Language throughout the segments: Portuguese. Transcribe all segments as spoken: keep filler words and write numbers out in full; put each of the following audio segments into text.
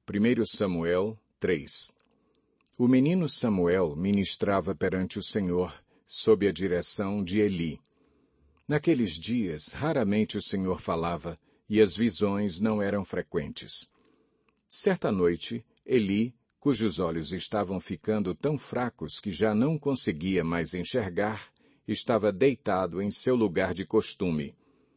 primeiro Samuel três. O menino Samuel ministrava perante o Senhor, sob a direção de Eli. Naqueles dias, raramente o Senhor falava, e as visões não eram frequentes. Certa noite, Eli, cujos olhos estavam ficando tão fracos que já não conseguia mais enxergar, estava deitado em seu lugar de costume.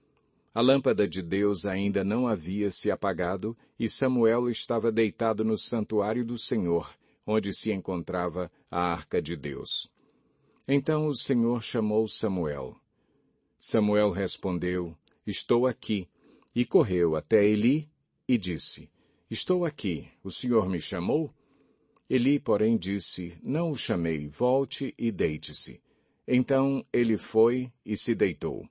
A lâmpada de Deus ainda não havia se apagado e Samuel estava deitado no santuário do Senhor, onde se encontrava a arca de Deus. Então o Senhor chamou Samuel. Samuel respondeu, estou aqui, e correu até Eli e disse, estou aqui, o Senhor me chamou? Eli, porém, disse, não o chamei, volte e deite-se. Então ele foi e se deitou.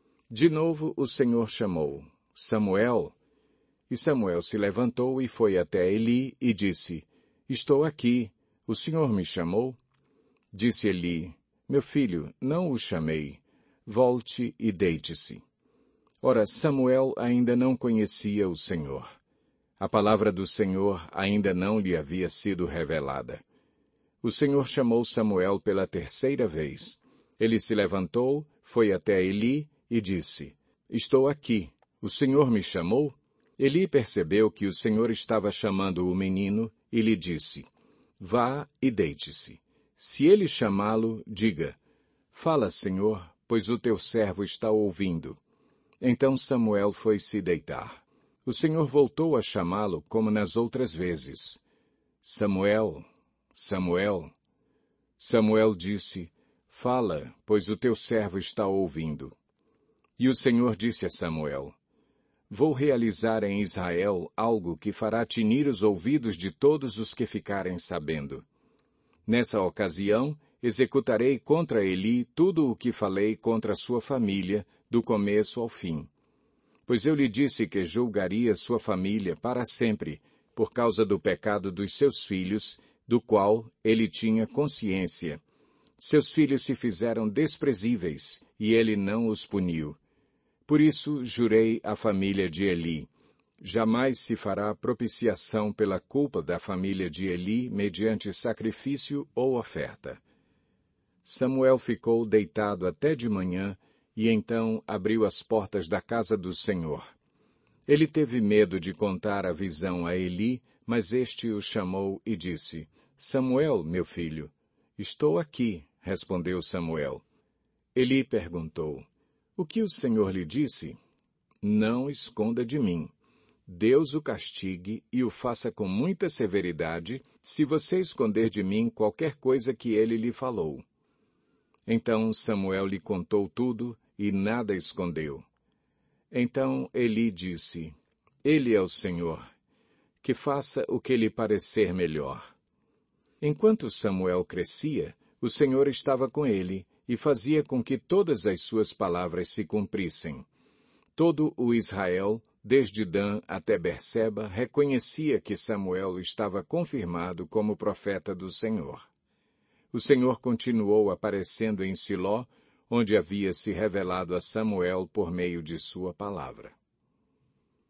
De novo o Senhor chamou, Samuel. E Samuel se levantou e foi até Eli e disse, estou aqui, o Senhor me chamou? Disse Eli, meu filho, não o chamei, volte e deite-se. Ora, Samuel ainda não conhecia o Senhor. A palavra do Senhor ainda não lhe havia sido revelada. O Senhor chamou Samuel pela terceira vez. Ele se levantou, foi até Eli e disse, estou aqui, o Senhor me chamou? Eli percebeu que o Senhor estava chamando o menino e lhe disse, vá e deite-se. Se ele chamá-lo, diga, fala, Senhor, pois o teu servo está ouvindo. Então Samuel foi se deitar. O Senhor voltou a chamá-lo como nas outras vezes. Samuel, Samuel. Samuel disse, fala, pois o teu servo está ouvindo. E o Senhor disse a Samuel, vou realizar em Israel algo que fará tinir os ouvidos de todos os que ficarem sabendo. Nessa ocasião, executarei contra Eli tudo o que falei contra sua família, do começo ao fim. Pois eu lhe disse que julgaria sua família para sempre, por causa do pecado dos seus filhos, do qual ele tinha consciência. Seus filhos se fizeram desprezíveis, e ele não os puniu. Por isso jurei à família de Eli, jamais se fará propiciação pela culpa da família de Eli mediante sacrifício ou oferta. Samuel ficou deitado até de manhã, e então abriu as portas da casa do Senhor. Ele teve medo de contar a visão a Eli, mas este o chamou e disse, Samuel, meu filho. Estou aqui, respondeu Samuel. Eli perguntou, o que o Senhor lhe disse? Não esconda de mim. Deus o castigue e o faça com muita severidade, se você esconder de mim qualquer coisa que ele lhe falou. Então Samuel lhe contou tudo e nada escondeu. Então Eli disse, ele é o Senhor, que faça o que lhe parecer melhor. Enquanto Samuel crescia, o Senhor estava com ele e fazia com que todas as suas palavras se cumprissem. Todo o Israel, desde Dan até Berseba, reconhecia que Samuel estava confirmado como profeta do Senhor. O Senhor continuou aparecendo em Siló, onde havia se revelado a Samuel por meio de sua palavra.